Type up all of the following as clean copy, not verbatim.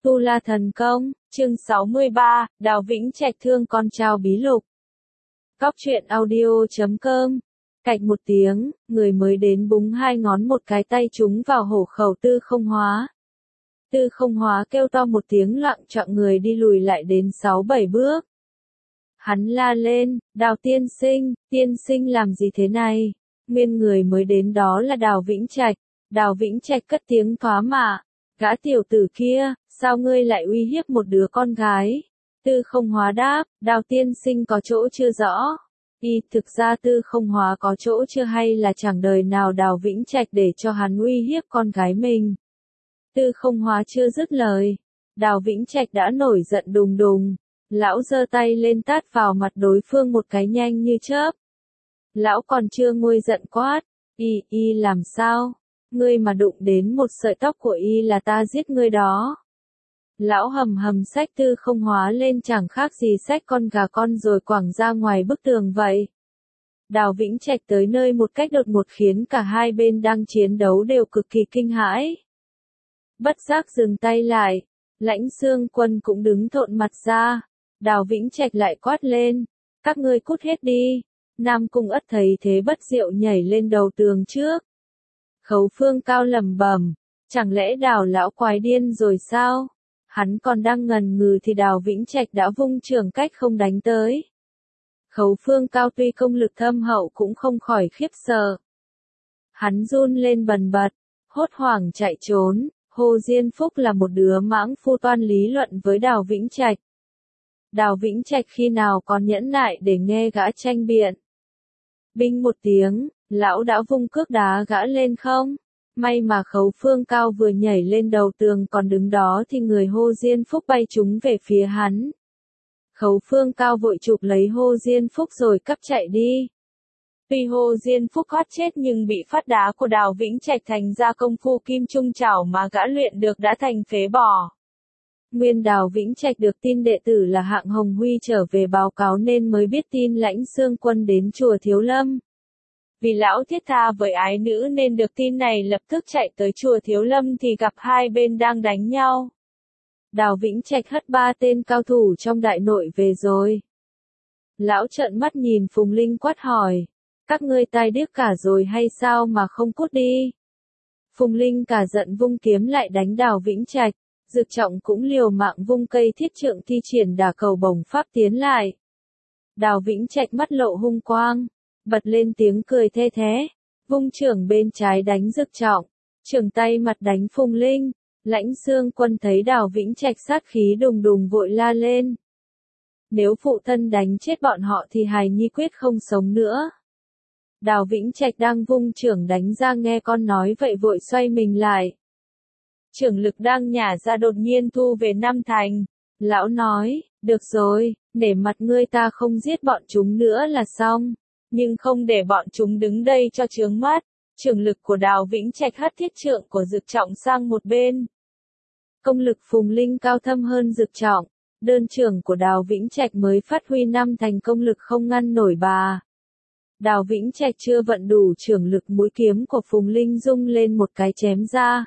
Tu La Thần Công, chương 63, Đào Vĩnh Trạch thương con trao bí lục. Cóc truyện audio.com. Cạch một tiếng, người mới đến búng hai ngón một cái tay trúng vào hổ khẩu Tư Không Hóa. Tư Không Hóa kêu to một tiếng loạng choạng người đi lùi lại đến 6-7 bước. Hắn la lên, Đào tiên sinh làm gì thế này? Nguyên người mới đến đó là Đào Vĩnh Trạch. Đào Vĩnh Trạch cất tiếng thoá mạ. Gã tiểu tử kia, sao ngươi lại uy hiếp một đứa con gái? Tư Không Hóa đáp, Đào tiên sinh có chỗ chưa rõ. Thực ra Tư Không Hóa có chỗ chưa hay là chẳng đời nào Đào Vĩnh Trạch để cho hắn uy hiếp con gái mình. Tư Không Hóa chưa dứt lời. Đào Vĩnh Trạch đã nổi giận đùng đùng. Lão giơ tay lên tát vào mặt đối phương một cái nhanh như chớp. Lão còn chưa nguôi giận quát. Làm sao? Ngươi mà đụng đến một sợi tóc của là ta giết ngươi đó. Lão hầm hầm xách Tư Không Hóa lên chẳng khác gì xách con gà con rồi quẳng ra ngoài bức tường vậy. Đào Vĩnh Trạch tới nơi một cách đột ngột khiến cả hai bên đang chiến đấu đều cực kỳ kinh hãi. Bất giác dừng tay lại, Lãnh Xương Quân cũng đứng thộn mặt ra. Đào Vĩnh Trạch lại quát lên, các ngươi cút hết đi. Nam Cung Ất thấy thế bất diệu nhảy lên đầu tường trước. Khấu Phương Cao lẩm bẩm, chẳng lẽ Đào lão quái điên rồi sao? Hắn còn đang ngần ngừ thì Đào Vĩnh Trạch đã vung trường cách không đánh tới. Khấu Phương Cao tuy công lực thâm hậu cũng không khỏi khiếp sợ. Hắn run lên bần bật, hốt hoảng chạy trốn. Hồ Diên Phúc là một đứa mãng phu toan lý luận với Đào Vĩnh Trạch. Đào Vĩnh Trạch khi nào còn nhẫn nại để nghe gã tranh biện. Binh một tiếng, lão đã vung cước đá gã lên không. May mà Khấu Phương Cao vừa nhảy lên đầu tường còn đứng đó thì người Hồ Diên Phúc bay trúng về phía hắn. Khấu Phương Cao vội chụp lấy Hồ Diên Phúc rồi cắp chạy đi. Tuy Hồ Diên Phúc thoát chết nhưng bị phát đá của Đào Vĩnh Trạch thành ra công phu kim trung chảo mà gã luyện được đã thành phế bỏ. Nguyên Đào Vĩnh Trạch được tin đệ tử là Hạng Hồng Huy trở về báo cáo nên mới biết tin Lãnh Xương Quân đến chùa Thiếu Lâm. Vì lão thiết tha với ái nữ nên được tin này lập tức chạy tới chùa Thiếu Lâm thì gặp hai bên đang đánh nhau. Đào Vĩnh Trạch hất 3 tên cao thủ trong đại nội về rồi. Lão trợn mắt nhìn Phùng Linh quát hỏi, các ngươi tai điếc cả rồi hay sao mà không cút đi? Phùng Linh cả giận vung kiếm lại đánh Đào Vĩnh Trạch. Dực Trọng cũng liều mạng vung cây thiết trượng thi triển đả cầu bổng pháp tiến lại. Đào Vĩnh Trạch mắt lộ hung quang, bật lên tiếng cười the thé, vung trưởng bên trái đánh Dực Trọng, trưởng tay mặt đánh Phùng Linh. Lãnh Xương Quân thấy Đào Vĩnh Trạch sát khí đùng đùng vội la lên. Nếu phụ thân đánh chết bọn họ thì hài nhi quyết không sống nữa. Đào Vĩnh Trạch đang vung trưởng đánh ra nghe con nói vậy vội xoay mình lại. Trưởng lực đang nhả ra đột nhiên thu về 5 thành. Lão nói, được rồi, để mặt ngươi ta không giết bọn chúng nữa là xong. Nhưng không để bọn chúng đứng đây cho chướng mắt. Trưởng lực của Đào Vĩnh Trạch hất thiết trượng của Dực Trọng sang một bên. Công lực Phùng Linh cao thâm hơn Dực Trọng. Đơn trưởng của Đào Vĩnh Trạch mới phát huy 5 thành công lực không ngăn nổi bà. Đào Vĩnh Trạch chưa vận đủ trưởng lực, mũi kiếm của Phùng Linh rung lên một cái chém ra.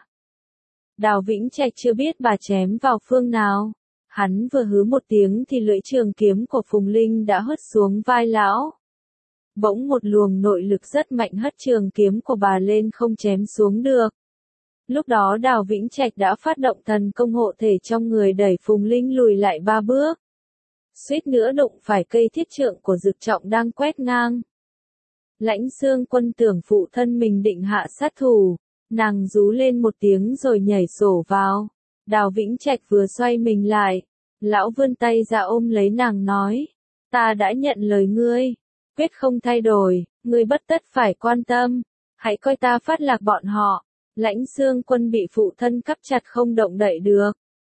Đào Vĩnh Trạch chưa biết bà chém vào phương nào. Hắn vừa hứ một tiếng thì lưỡi trường kiếm của Phùng Linh đã hất xuống vai lão. Bỗng một luồng nội lực rất mạnh hất trường kiếm của bà lên không chém xuống được. Lúc đó Đào Vĩnh Trạch đã phát động thần công hộ thể trong người đẩy Phùng Linh lùi lại 3 bước. Suýt nữa đụng phải cây thiết trượng của Dực Trọng đang quét ngang. Lãnh Xương Quân tưởng phụ thân mình định hạ sát thủ. Nàng rú lên một tiếng rồi nhảy sổ vào. Đào Vĩnh Trạch vừa xoay mình lại. Lão vươn tay ra ôm lấy nàng nói. Ta đã nhận lời ngươi. Quyết không thay đổi. Ngươi bất tất phải quan tâm. Hãy coi ta phát lạc bọn họ. Lãnh Xương Quân bị phụ thân cắp chặt không động đậy được.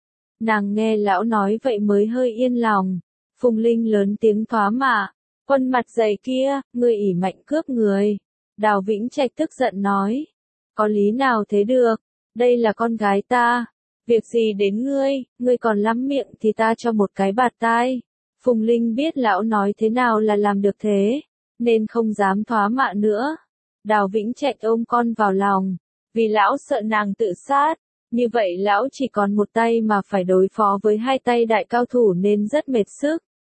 Nàng nghe lão nói vậy mới hơi yên lòng. Phùng Linh lớn tiếng thoá mạ. Quân mặt dày kia, ngươi ỷ mạnh cướp người. Đào Vĩnh Trạch tức giận nói. Có lý nào thế được, đây là con gái ta, việc gì đến ngươi còn lắm miệng thì ta cho một cái bạt tai. Phùng Linh biết lão nói thế nào là làm được thế, nên không dám thoá mạ nữa. Đào Vĩnh Trạch ôm con vào lòng, vì lão sợ nàng tự sát, Như vậy lão chỉ còn một tay mà phải đối phó với hai tay đại cao thủ nên rất mệt sức.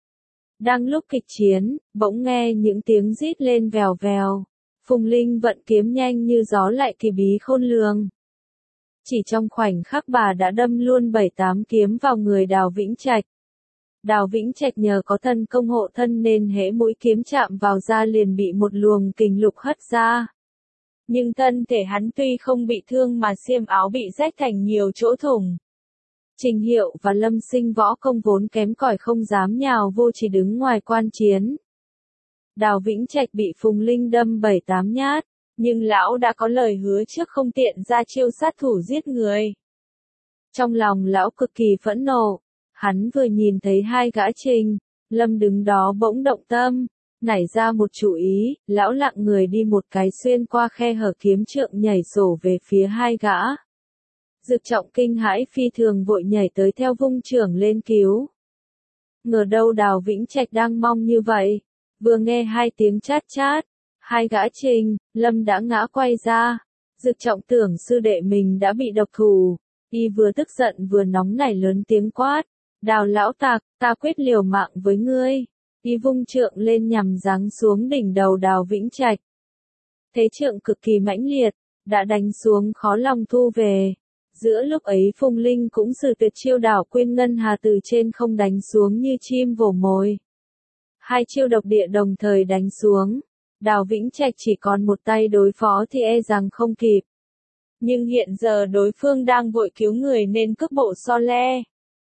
Đang lúc kịch chiến, bỗng nghe những tiếng rít lên vèo vèo. Phùng Linh vận kiếm nhanh như gió lại kỳ bí khôn lường. Chỉ trong khoảnh khắc bà đã đâm luôn 7-8 kiếm vào người Đào Vĩnh Trạch. Đào Vĩnh Trạch nhờ có thân công hộ thân nên hễ mũi kiếm chạm vào da liền bị một luồng kình lục hất ra. Nhưng thân thể hắn tuy không bị thương mà xiêm áo bị rách thành nhiều chỗ thủng. Trình Hiệu và Lâm Sinh võ công vốn kém cỏi không dám nhào vô chỉ đứng ngoài quan chiến. Đào Vĩnh Trạch bị Phùng Linh đâm 7-8 nhát, nhưng lão đã có lời hứa trước không tiện ra chiêu sát thủ giết người. Trong lòng lão cực kỳ phẫn nộ, hắn vừa nhìn thấy hai gã Trình, Lâm đứng đó bỗng động tâm, nảy ra một chủ ý, lão lặng người đi một cái xuyên qua khe hở kiếm trượng nhảy sổ về phía hai gã. Dực Trọng kinh hãi phi thường vội nhảy tới theo vung chưởng lên cứu. Ngờ đâu Đào Vĩnh Trạch đang mong như vậy, vừa nghe hai tiếng chát chát, hai gã Trình, Lâm đã ngã quay ra. Dực Trọng tưởng sư đệ mình đã bị độc thủ, y vừa tức giận vừa nóng nảy lớn tiếng quát, Đào lão tặc, ta quyết liều mạng với ngươi. Y vung trượng lên nhằm giáng xuống đỉnh đầu Đào Vĩnh Trạch. Thế trượng cực kỳ mãnh liệt, đã đánh xuống khó lòng thu về. Giữa lúc ấy Phùng Linh cũng sử tuyệt chiêu đảo quyên ngân hà từ trên không đánh xuống như chim vồ mồi. Hai chiêu độc địa đồng thời đánh xuống. Đào Vĩnh Trạch chỉ còn một tay đối phó thì e rằng không kịp. Nhưng hiện giờ đối phương đang vội cứu người nên cước bộ so le.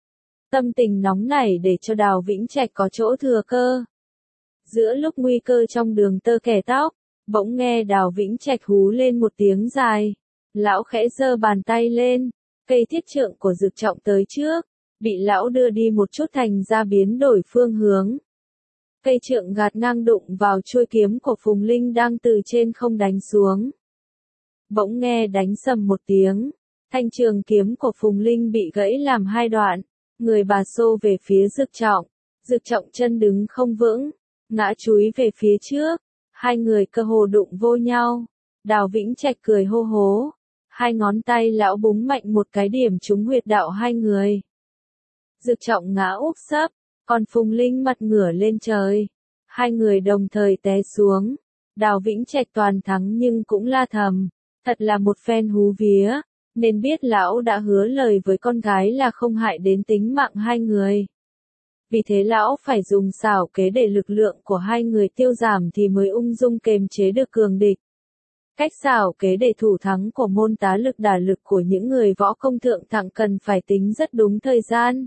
Tâm tình nóng nảy để cho Đào Vĩnh Trạch có chỗ thừa cơ. Giữa lúc nguy cơ trong đường tơ kẻ tóc, bỗng nghe Đào Vĩnh Trạch hú lên một tiếng dài. Lão khẽ giơ bàn tay lên, cây thiết trượng của Dực Trọng tới trước, bị lão đưa đi một chút thành ra biến đổi phương hướng. Cây trượng gạt ngang đụng vào chuôi kiếm của Phùng Linh đang từ trên không đánh xuống. Bỗng nghe đánh sầm một tiếng, thanh trường kiếm của Phùng Linh bị gãy làm hai đoạn, người bà xô về phía Dực Trọng. Dực Trọng chân đứng không vững, ngã chúi về phía trước, hai người cơ hồ đụng vô nhau. Đào Vĩnh Trạch cười hô hố, hai ngón tay lão búng mạnh một cái điểm trúng huyệt đạo hai người. Dực Trọng ngã úp sấp, còn Phùng Linh mặt ngửa lên trời. Hai người đồng thời té xuống. Đào Vĩnh Trạch toàn thắng nhưng cũng la thầm, thật là một phen hú vía, nên biết lão đã hứa lời với con gái là không hại đến tính mạng hai người. Vì thế lão phải dùng xảo kế để lực lượng của hai người tiêu giảm thì mới ung dung kềm chế được cường địch. Cách xảo kế để thủ thắng của môn tá lực đả lực của những người võ công thượng thặng cần phải tính rất đúng thời gian.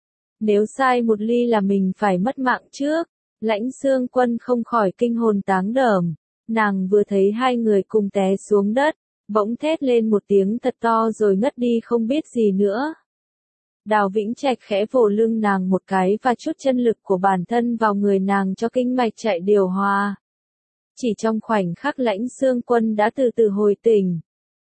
Nếu sai một ly là mình phải mất mạng trước. Lãnh Xương Quân không khỏi kinh hồn táng đờm. Nàng vừa thấy hai người cùng té xuống đất, bỗng thét lên một tiếng thật to rồi ngất đi không biết gì nữa. Đào Vĩnh Trạch khẽ vồ lưng nàng một cái và chút chân lực của bản thân vào người nàng cho kinh mạch chạy điều hòa. Chỉ trong khoảnh khắc Lãnh Xương Quân đã từ từ hồi tỉnh.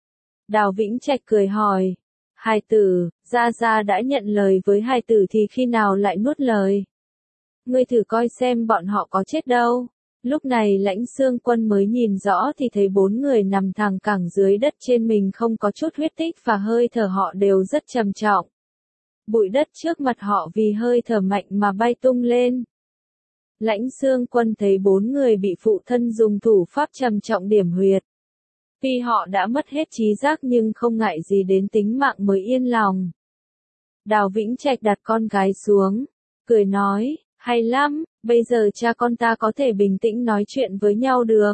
Đào Vĩnh Trạch cười hỏi, hài tử, Gia Gia đã nhận lời với hài tử thì khi nào lại nuốt lời? Ngươi thử coi xem bọn họ có chết đâu. Lúc này Lãnh Xương Quân mới nhìn rõ thì thấy bốn người nằm thẳng cẳng dưới đất trên mình không có chút huyết tích và hơi thở họ đều rất trầm trọng. Bụi đất trước mặt họ vì hơi thở mạnh mà bay tung lên. Lãnh Xương Quân thấy bốn người bị phụ thân dùng thủ pháp trầm trọng điểm huyệt. Tuy họ đã mất hết trí giác nhưng không ngại gì đến tính mạng mới yên lòng. Đào Vĩnh Trạch đặt con gái xuống, cười nói, hay lắm, bây giờ cha con ta có thể bình tĩnh nói chuyện với nhau được.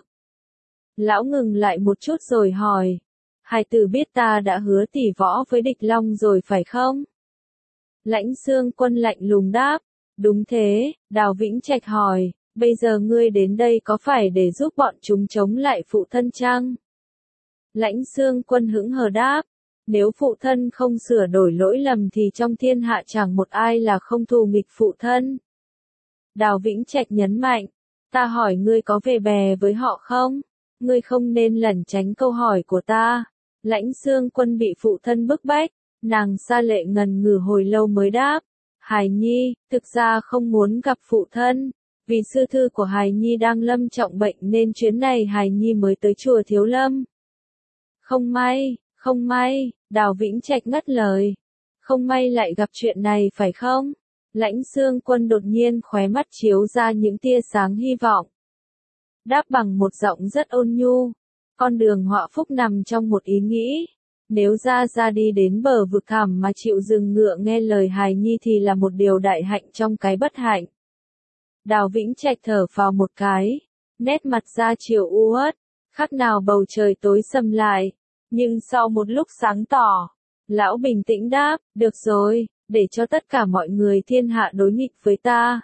Lão ngừng lại một chút rồi hỏi, hài tử biết ta đã hứa tỷ võ với địch long rồi phải không? Lãnh Xương Quân lạnh lùng đáp, đúng thế. Đào Vĩnh Trạch hỏi, bây giờ ngươi đến đây có phải để giúp bọn chúng chống lại phụ thân chăng? Lãnh Xương Quân hững hờ đáp, nếu phụ thân không sửa đổi lỗi lầm thì trong thiên hạ chẳng một ai là không thù nghịch phụ thân. Đào Vĩnh Trạch nhấn mạnh, ta hỏi ngươi có về bè với họ không? Ngươi không nên lẩn tránh câu hỏi của ta. Lãnh Xương Quân bị phụ thân bức bách, nàng Sa Lệ ngần ngừ hồi lâu mới đáp, Hài Nhi, thực ra không muốn gặp phụ thân, vì sư thư của Hài Nhi đang lâm trọng bệnh nên chuyến này Hài Nhi mới tới chùa Thiếu Lâm. Không may, Đào Vĩnh Trạch ngắt lời. Không may lại gặp chuyện này phải không? Lãnh Xương Quân đột nhiên khóe mắt chiếu ra những tia sáng hy vọng. Đáp bằng một giọng rất ôn nhu. Con đường họa phúc nằm trong một ý nghĩ. Nếu ra đi đến bờ vực thẳm mà chịu dừng ngựa nghe lời hài nhi thì là một điều đại hạnh trong cái bất hạnh. Đào Vĩnh Trạch thở phào một cái. Nét mặt ra chiều u uất. Khác nào bầu trời tối sầm lại. Nhưng sau một lúc sáng tỏ, lão bình tĩnh đáp, được rồi, để cho tất cả mọi người thiên hạ đối nghịch với ta.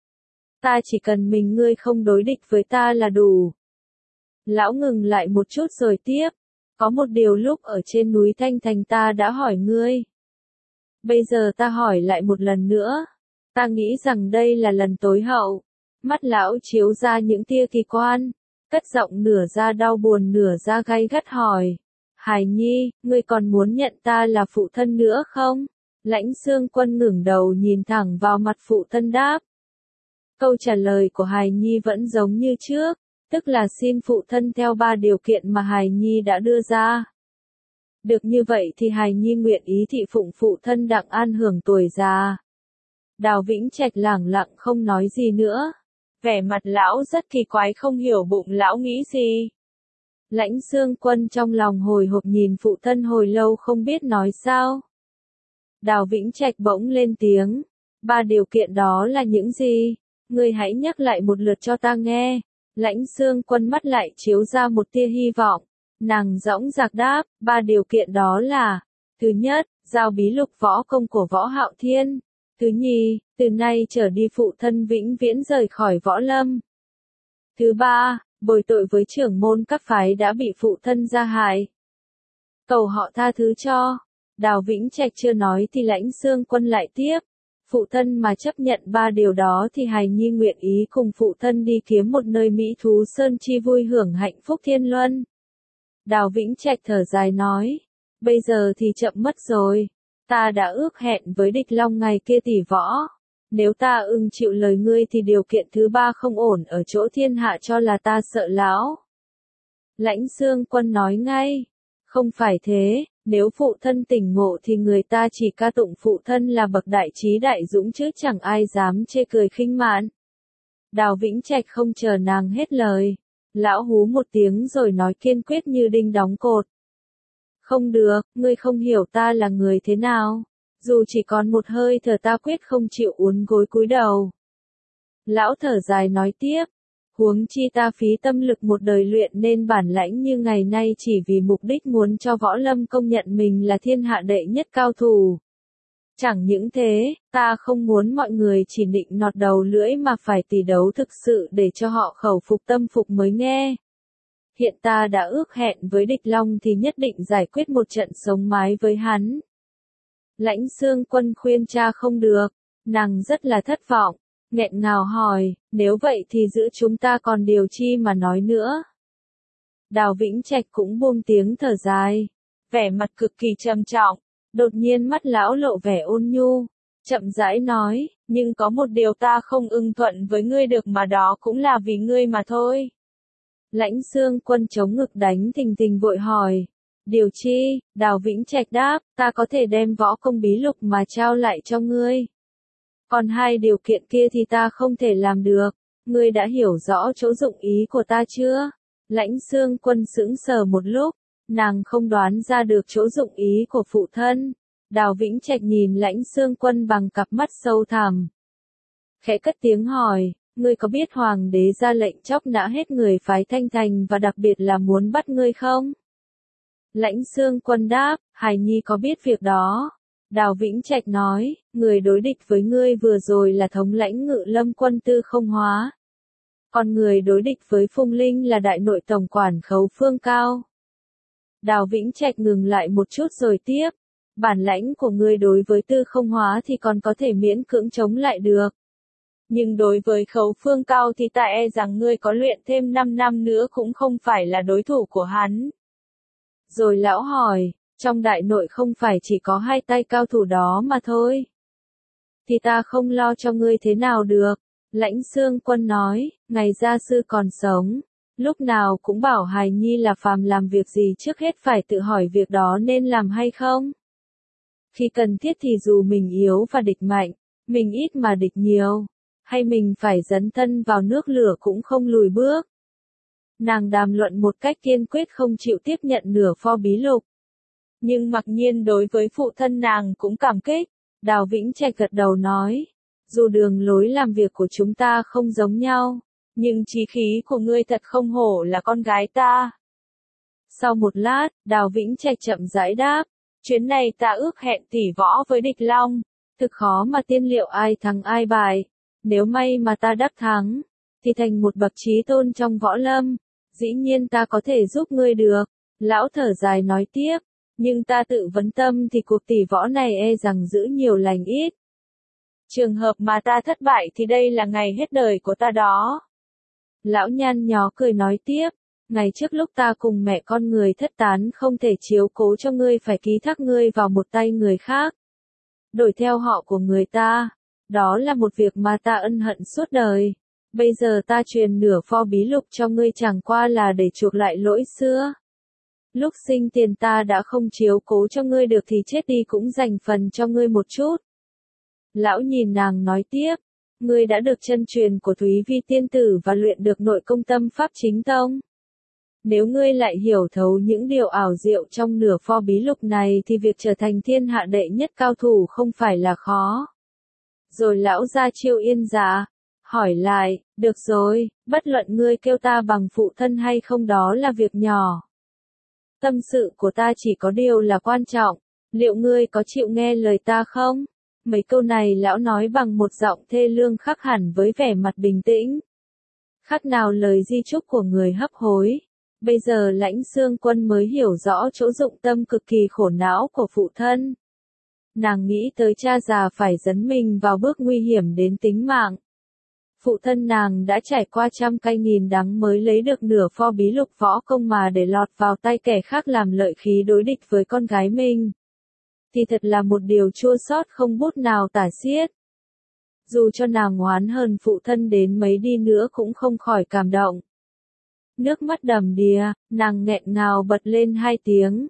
Ta chỉ cần mình ngươi không đối địch với ta là đủ. Lão ngừng lại một chút rồi tiếp. Có một điều lúc ở trên núi Thanh Thành ta đã hỏi ngươi. Bây giờ ta hỏi lại một lần nữa. Ta nghĩ rằng đây là lần tối hậu. Mắt lão chiếu ra những tia kỳ quan. Cất giọng nửa ra đau buồn nửa ra gay gắt hỏi. Hài nhi, ngươi còn muốn nhận ta là phụ thân nữa không? Lãnh Xương Quân ngẩng đầu nhìn thẳng vào mặt phụ thân đáp. Câu trả lời của hài nhi vẫn giống như trước, tức là xin phụ thân theo 3 điều kiện mà hài nhi đã đưa ra. Được như vậy thì hài nhi nguyện ý thị phụng phụ thân đặng an hưởng tuổi già. Đào Vĩnh Trạch lẳng lặng không nói gì nữa. Vẻ mặt lão rất kỳ quái không hiểu bụng lão nghĩ gì. Lãnh Xương Quân trong lòng hồi hộp nhìn phụ thân hồi lâu không biết nói sao. Đào Vĩnh Trạch bỗng lên tiếng. 3 điều kiện đó là những gì? Ngươi hãy nhắc lại một lượt cho ta nghe. Lãnh Xương Quân mắt lại chiếu ra một tia hy vọng. Nàng dõng dạc đáp, 3 điều kiện đó là: thứ nhất, giao bí lục võ công của Võ Hạo Thiên. Thứ nhì, từ nay trở đi phụ thân vĩnh viễn rời khỏi võ lâm. Thứ ba, bồi tội với trưởng môn các phái đã bị phụ thân gia hại. Cầu họ tha thứ cho. Đào Vĩnh Trạch chưa nói thì Lãnh Xương Quân lại tiếp. Phụ thân mà chấp nhận 3 điều đó thì hài nhi nguyện ý cùng phụ thân đi kiếm một nơi mỹ thú sơn chi vui hưởng hạnh phúc thiên luân. Đào Vĩnh Trạch thở dài nói. Bây giờ thì chậm mất rồi. Ta đã ước hẹn với địch long ngày kia tỷ võ. Nếu ta ưng chịu lời ngươi thì điều kiện thứ 3 không ổn ở chỗ thiên hạ cho là ta sợ lão. Lãnh Xương Quân nói ngay. Không phải thế, nếu phụ thân tỉnh ngộ thì người ta chỉ ca tụng phụ thân là bậc đại trí đại dũng chứ chẳng ai dám chê cười khinh mạn. Đào Vĩnh Trạch không chờ nàng hết lời. Lão hú một tiếng rồi nói kiên quyết như đinh đóng cột. Không được, ngươi không hiểu ta là người thế nào. Dù chỉ còn một hơi thở ta quyết không chịu uốn gối cúi đầu. Lão thở dài nói tiếp. Huống chi ta phí tâm lực một đời luyện nên bản lãnh như ngày nay chỉ vì mục đích muốn cho võ lâm công nhận mình là thiên hạ đệ nhất cao thủ. Chẳng những thế, ta không muốn mọi người chỉ nịnh nọt đầu lưỡi mà phải tỷ đấu thực sự để cho họ khẩu phục tâm phục mới nghe. Hiện ta đã ước hẹn với địch long thì nhất định giải quyết một trận sống mái với hắn. Lãnh Xương Quân khuyên cha không được, nàng rất là thất vọng, nghẹn ngào hỏi, nếu vậy thì giữa chúng ta còn điều chi mà nói nữa. Đào Vĩnh Trạch cũng buông tiếng thở dài, vẻ mặt cực kỳ trầm trọng, đột nhiên mắt lão lộ vẻ ôn nhu, chậm rãi nói, nhưng có một điều ta không ưng thuận với ngươi được mà đó cũng là vì ngươi mà thôi. Lãnh Xương Quân chống ngực đánh thình thình vội hỏi. Điều chi? Đào Vĩnh Trạch đáp, ta có thể đem võ công bí lục mà trao lại cho ngươi. Còn 2 điều kiện kia thì ta không thể làm được. Ngươi đã hiểu rõ chỗ dụng ý của ta chưa? Lãnh Xương Quân sững sờ một lúc, nàng không đoán ra được chỗ dụng ý của phụ thân. Đào Vĩnh Trạch nhìn Lãnh Xương Quân bằng cặp mắt sâu thẳm. Khẽ cất tiếng hỏi, ngươi có biết hoàng đế ra lệnh chóc nã hết người phái Thanh Thành và đặc biệt là muốn bắt ngươi không? Lãnh Xương Quân đáp, hài nhi có biết việc đó. Đào Vĩnh Trạch nói, người đối địch với ngươi vừa rồi là thống lãnh Ngự Lâm quân Tư Không Hóa. Còn người đối địch với Phùng Linh là đại nội tổng quản Khấu Phương Cao. Đào Vĩnh Trạch ngừng lại một chút rồi tiếp. Bản lãnh của ngươi đối với Tư Không Hóa thì còn có thể miễn cưỡng chống lại được. Nhưng đối với Khấu Phương Cao thì ta e rằng ngươi có luyện thêm 5 năm nữa cũng không phải là đối thủ của hắn. Rồi lão hỏi, trong đại nội không phải chỉ có 2 tay cao thủ đó mà thôi. Thì ta không lo cho ngươi thế nào được. Lãnh Xương Quân nói, ngày gia sư còn sống, Lúc nào cũng bảo hài nhi là phàm làm việc gì trước hết phải tự hỏi việc đó nên làm hay không. Khi cần thiết thì dù mình yếu và địch mạnh, mình ít mà địch nhiều, hay mình phải dấn thân vào nước lửa cũng không lùi bước. Nàng đàm luận một cách kiên quyết không chịu tiếp nhận nửa pho bí lục. Nhưng mặc nhiên đối với phụ thân nàng cũng cảm kích, Đào Vĩnh Trạch gật đầu nói, dù đường lối làm việc của chúng ta không giống nhau, nhưng chí khí của ngươi thật không hổ là con gái ta. Sau một lát, Đào Vĩnh Trạch chậm rãi đáp, chuyến này ta ước hẹn tỷ võ với địch long, thực khó mà tiên liệu ai thắng ai bại, nếu may mà ta đắc thắng, thì thành một bậc trí tôn trong võ lâm, dĩ nhiên ta có thể giúp ngươi được. Lão thở dài nói tiếp, nhưng ta tự vấn tâm thì cuộc tỷ võ này e rằng giữ nhiều lành ít. Trường hợp mà ta thất bại thì đây là ngày hết đời của ta đó. Lão nhăn nhó cười nói tiếp, ngày trước lúc ta cùng mẹ con người thất tán không thể chiếu cố cho ngươi phải ký thác ngươi vào một tay người khác. Đổi theo họ của người ta, đó là một việc mà ta ân hận suốt đời. Bây giờ ta truyền nửa pho bí lục cho ngươi chẳng qua là để chuộc lại lỗi xưa. Lúc sinh tiền ta đã không chiếu cố cho ngươi được thì chết đi cũng dành phần cho ngươi một chút. Lão nhìn nàng nói tiếp, ngươi đã được chân truyền của Thúy Vi tiên tử và luyện được nội công tâm pháp chính tông. Nếu ngươi lại hiểu thấu những điều ảo diệu trong nửa pho bí lục này thì việc trở thành thiên hạ đệ nhất cao thủ không phải là khó. Rồi lão ra chiêu yên dạ, hỏi lại, được rồi, bất luận ngươi kêu ta bằng phụ thân hay không đó là việc nhỏ. Tâm sự của ta chỉ có điều là quan trọng, liệu ngươi có chịu nghe lời ta không? Mấy câu này lão nói bằng một giọng thê lương khác hẳn với vẻ mặt bình tĩnh. Khác nào lời di chúc của người hấp hối. Bây giờ Lãnh Xương Quân mới hiểu rõ chỗ dụng tâm cực kỳ khổ não của phụ thân. Nàng nghĩ tới cha già phải dấn mình vào bước nguy hiểm đến tính mạng. Phụ thân nàng đã trải qua trăm cay nghìn đắng mới lấy được nửa pho bí lục võ công mà để lọt vào tay kẻ khác làm lợi khí đối địch với con gái mình. Thì thật là một điều chua xót không bút nào tả xiết. Dù cho nàng oán hờn phụ thân đến mấy đi nữa cũng không khỏi cảm động. Nước mắt đầm đìa, nàng nghẹn ngào bật lên hai tiếng.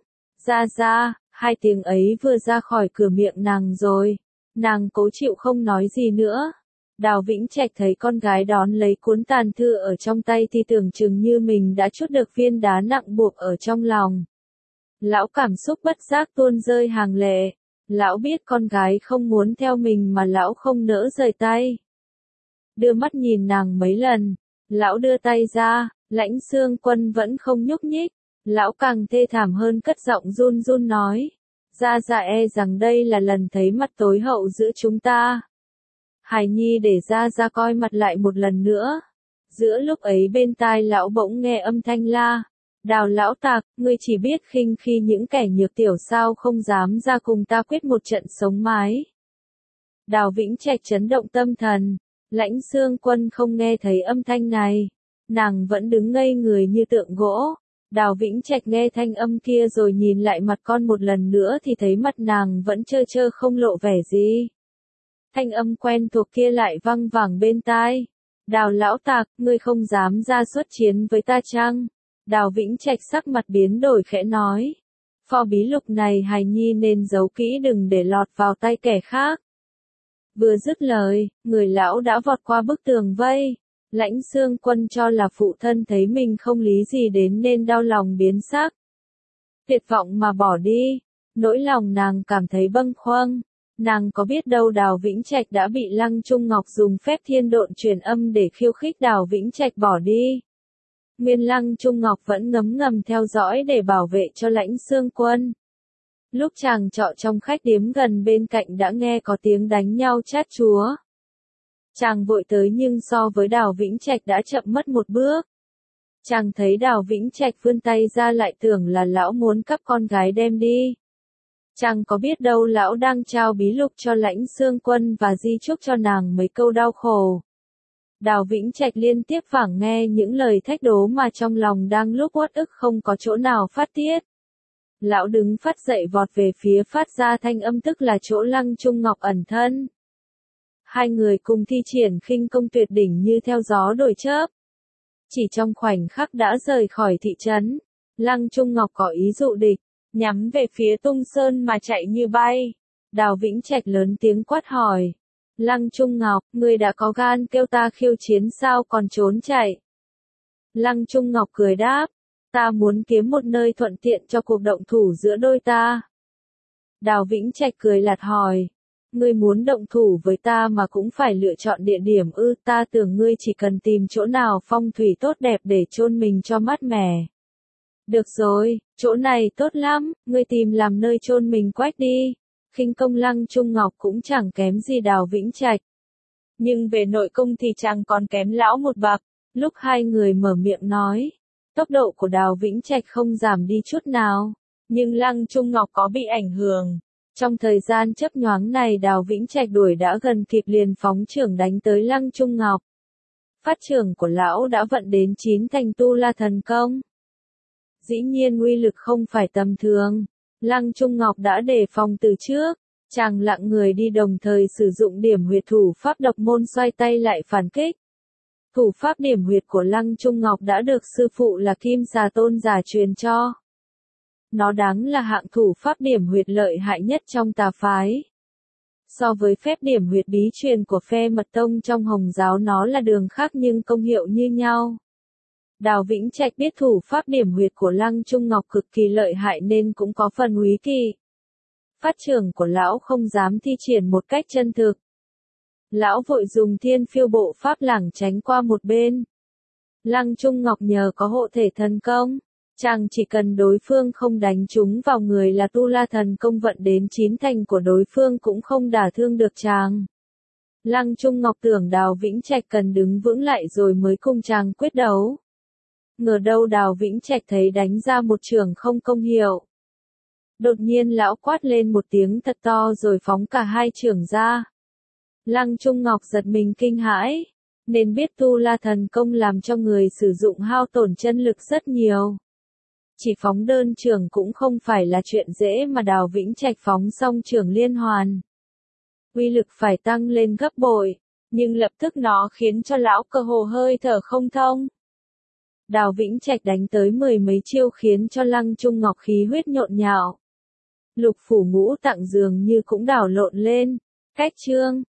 Ra, hai tiếng ấy vừa ra khỏi cửa miệng nàng rồi. Nàng cố chịu không nói gì nữa. Đào Vĩnh Trạch thấy con gái đón lấy cuốn tàn thư ở trong tay thì tưởng chừng như mình đã trút được viên đá nặng buộc ở trong lòng. Lão cảm xúc bất giác tuôn rơi hàng lệ. Lão biết con gái không muốn theo mình mà lão không nỡ rời tay. Đưa mắt nhìn nàng mấy lần. Lão đưa tay ra, Lãnh Xương Quân vẫn không nhúc nhích. Lão càng thê thảm hơn cất giọng run run nói. Ra e rằng đây là lần thấy mặt tối hậu giữa chúng ta. Hải Nhi để ra coi mặt lại một lần nữa. Giữa lúc ấy bên tai lão bỗng nghe âm thanh la. Đào lão tạc, ngươi chỉ biết khinh khi những kẻ nhược tiểu sao không dám ra cùng ta quyết một trận sống mái. Đào Vĩnh Trạch chấn động tâm thần. Lãnh Xương Quân không nghe thấy âm thanh này. Nàng vẫn đứng ngây người như tượng gỗ. Đào Vĩnh Trạch nghe thanh âm kia rồi nhìn lại mặt con một lần nữa thì thấy mặt nàng vẫn trơ trơ không lộ vẻ gì. Thanh âm quen thuộc kia lại văng vẳng bên tai. Đào lão tạc, ngươi không dám ra xuất chiến với ta chăng? Đào Vĩnh Trạch sắc mặt biến đổi khẽ nói. Pho bí lục này hài nhi nên giấu kỹ đừng để lọt vào tay kẻ khác. Vừa dứt lời, người lão đã vọt qua bức tường vây. Lãnh Xương Quân cho là phụ thân thấy mình không lý gì đến nên đau lòng biến sắc. Tuyệt vọng mà bỏ đi. Nỗi lòng nàng cảm thấy bâng khuâng. Nàng có biết đâu Đào Vĩnh Trạch đã bị Lăng Trung Ngọc dùng phép thiên độn truyền âm để khiêu khích Đào Vĩnh Trạch bỏ đi. Nguyên Lăng Trung Ngọc vẫn ngấm ngầm theo dõi để bảo vệ cho Lãnh Xương Quân. Lúc chàng trọ trong khách điếm gần bên cạnh đã nghe có tiếng đánh nhau chát chúa. Chàng vội tới nhưng so với Đào Vĩnh Trạch đã chậm mất một bước. Chàng thấy Đào Vĩnh Trạch vươn tay ra lại tưởng là lão muốn cắp con gái đem đi. Chàng có biết đâu lão đang trao bí lục cho Lãnh Xương Quân và di chúc cho nàng mấy câu đau khổ. Đào Vĩnh Trạch liên tiếp phảng nghe những lời thách đố mà trong lòng đang lúc uất ức không có chỗ nào phát tiết. Lão đứng phát dậy vọt về phía phát ra thanh âm tức là chỗ Lăng Trung Ngọc ẩn thân. Hai người cùng thi triển khinh công tuyệt đỉnh như theo gió đổi chớp. Chỉ trong khoảnh khắc đã rời khỏi thị trấn, Lăng Trung Ngọc có ý dụ địch, nhắm về phía Tung Sơn mà chạy như bay. Đào Vĩnh Trạch lớn tiếng quát hỏi. Lăng Trung Ngọc, ngươi đã có gan kêu ta khiêu chiến sao còn trốn chạy? Lăng Trung Ngọc cười đáp, ta muốn kiếm một nơi thuận tiện cho cuộc động thủ giữa đôi ta. Đào Vĩnh Trạch cười lạt hỏi, ngươi muốn động thủ với ta mà cũng phải lựa chọn địa điểm ư? Ta tưởng ngươi chỉ cần tìm chỗ nào phong thủy tốt đẹp để chôn mình cho mát mẻ. Được rồi, chỗ này tốt lắm, ngươi tìm làm nơi chôn mình quách đi. Khinh công Lăng Trung Ngọc cũng chẳng kém gì Đào Vĩnh Trạch. Nhưng về nội công thì chàng còn kém lão một bậc. Lúc hai người mở miệng nói, tốc độ của Đào Vĩnh Trạch không giảm đi chút nào. Nhưng Lăng Trung Ngọc có bị ảnh hưởng. Trong thời gian chớp nhoáng này Đào Vĩnh Trạch đuổi đã gần kịp liền phóng chưởng đánh tới Lăng Trung Ngọc. Phát chưởng của lão đã vận đến 9 thành tu la thần công. Dĩ nhiên uy lực không phải tầm thường. Lăng Trung Ngọc đã đề phòng từ trước, chàng lặng người đi đồng thời sử dụng điểm huyệt thủ pháp độc môn xoay tay lại phản kích. Thủ pháp điểm huyệt của Lăng Trung Ngọc đã được sư phụ là Kim Xà Tôn giả truyền cho. Nó đáng là hạng thủ pháp điểm huyệt lợi hại nhất trong tà phái. So với phép điểm huyệt bí truyền của phe Mật Tông trong Hồng giáo nó là đường khác nhưng công hiệu như nhau. Đào Vĩnh Trạch biết thủ pháp điểm huyệt của Lăng Trung Ngọc cực kỳ lợi hại nên cũng có phần úy kỵ. Phát chưởng của lão không dám thi triển một cách chân thực. Lão vội dùng thiên phiêu bộ pháp lảng tránh qua một bên. Lăng Trung Ngọc nhờ có hộ thể thần công, chàng chỉ cần đối phương không đánh trúng vào người là tu la thần công vận đến 9 thành của đối phương cũng không đả thương được chàng. Lăng Trung Ngọc tưởng Đào Vĩnh Trạch cần đứng vững lại rồi mới cùng chàng quyết đấu. Ngờ đâu Đào Vĩnh Trạch thấy đánh ra một chưởng không công hiệu. Đột nhiên lão quát lên một tiếng thật to rồi phóng cả hai chưởng ra. Lăng Trung Ngọc giật mình kinh hãi, nên biết tu la thần công làm cho người sử dụng hao tổn chân lực rất nhiều. Chỉ phóng đơn chưởng cũng không phải là chuyện dễ mà Đào Vĩnh Trạch phóng xong chưởng liên hoàn. Uy lực phải tăng lên gấp bội, nhưng lập tức nó khiến cho lão cơ hồ hơi thở không thông. Đào Vĩnh Trạch đánh tới 10 mấy chiêu khiến cho Lăng Trung Ngọc khí huyết nhộn nhạo. Lục phủ ngũ tạng dường như cũng đảo lộn lên. Cách chương